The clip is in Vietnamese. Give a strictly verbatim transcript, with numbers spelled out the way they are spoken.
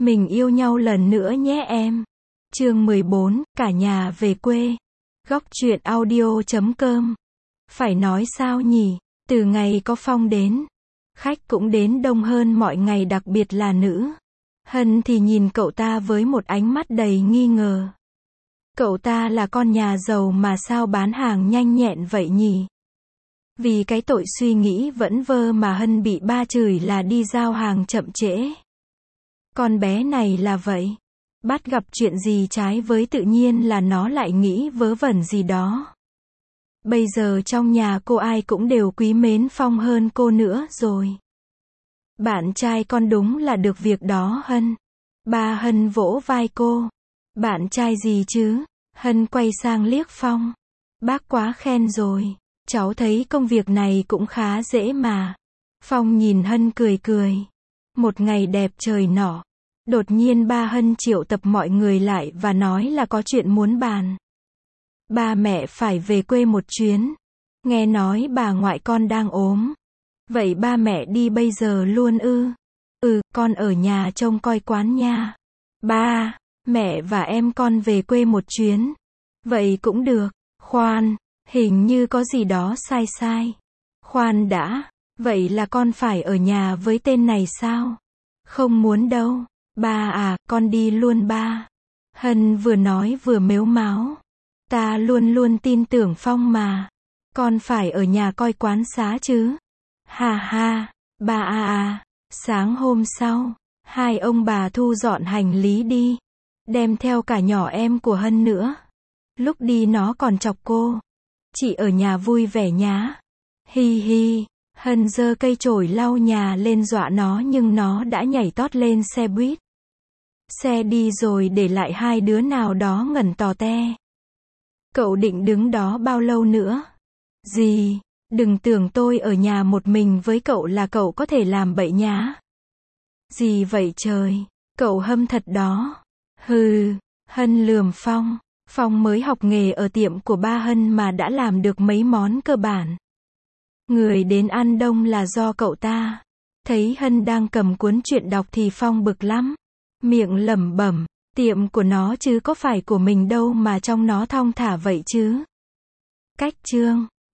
Mình yêu nhau lần nữa nhé em. Chương mười bốn, cả nhà về quê. Góc truyện audio chấm com. Phải nói sao nhỉ, từ ngày có Phong đến, khách cũng đến đông hơn mọi ngày, đặc biệt là nữ. Hân thì nhìn cậu ta với một ánh mắt đầy nghi ngờ. Cậu ta là con nhà giàu mà sao bán hàng nhanh nhẹn vậy nhỉ? Vì cái tội suy nghĩ vẫn vơ mà Hân bị ba chửi là đi giao hàng chậm trễ. Con bé này là vậy. Bắt gặp chuyện gì trái với tự nhiên là nó lại nghĩ vớ vẩn gì đó. Bây giờ trong nhà cô ai cũng đều quý mến Phong hơn cô nữa rồi. Bạn trai con đúng là được việc đó Hân. Ba Hân vỗ vai cô. Bạn trai gì chứ? Hân quay sang liếc Phong. Bác quá khen rồi. Cháu thấy công việc này cũng khá dễ mà. Phong nhìn Hân cười cười. Một ngày đẹp trời nọ, đột nhiên ba Hân triệu tập mọi người lại và nói là có chuyện muốn bàn. Ba mẹ phải về quê một chuyến. Nghe nói bà ngoại con đang ốm. Vậy ba mẹ đi bây giờ luôn ư? Ừ, con ở nhà trông coi quán nha. Ba, mẹ và em con về quê một chuyến. Vậy cũng được. Khoan, hình như có gì đó sai sai. Khoan đã, vậy là con phải ở nhà với tên này sao? Không muốn đâu. Ba à, con đi luôn ba. Hân vừa nói vừa mếu máo. Ta luôn luôn tin tưởng Phong mà. Con phải ở nhà coi quán xá chứ. Ha ha, ba à à. Sáng hôm sau, hai ông bà thu dọn hành lý đi. Đem theo cả nhỏ em của Hân nữa. Lúc đi nó còn chọc cô. Chị ở nhà vui vẻ nhá. Hi hi. Hân giơ cây chổi lau nhà lên dọa nó nhưng nó đã nhảy tót lên xe buýt. Xe đi rồi để lại hai đứa nào đó ngẩn tò te. Cậu định đứng đó bao lâu nữa? Gì? Đừng tưởng tôi ở nhà một mình với cậu là cậu có thể làm bậy nhá. Gì vậy trời? Cậu hâm thật đó. Hừ. Hân lườm Phong. Phong mới học nghề ở tiệm của ba Hân mà đã làm được mấy món cơ bản. Người đến ăn đông là do cậu ta. Thấy Hân đang cầm cuốn truyện đọc thì Phong bực lắm. Miệng lẩm bẩm, tiệm của nó chứ có phải của mình đâu mà trong nó thong thả vậy chứ. Cách chương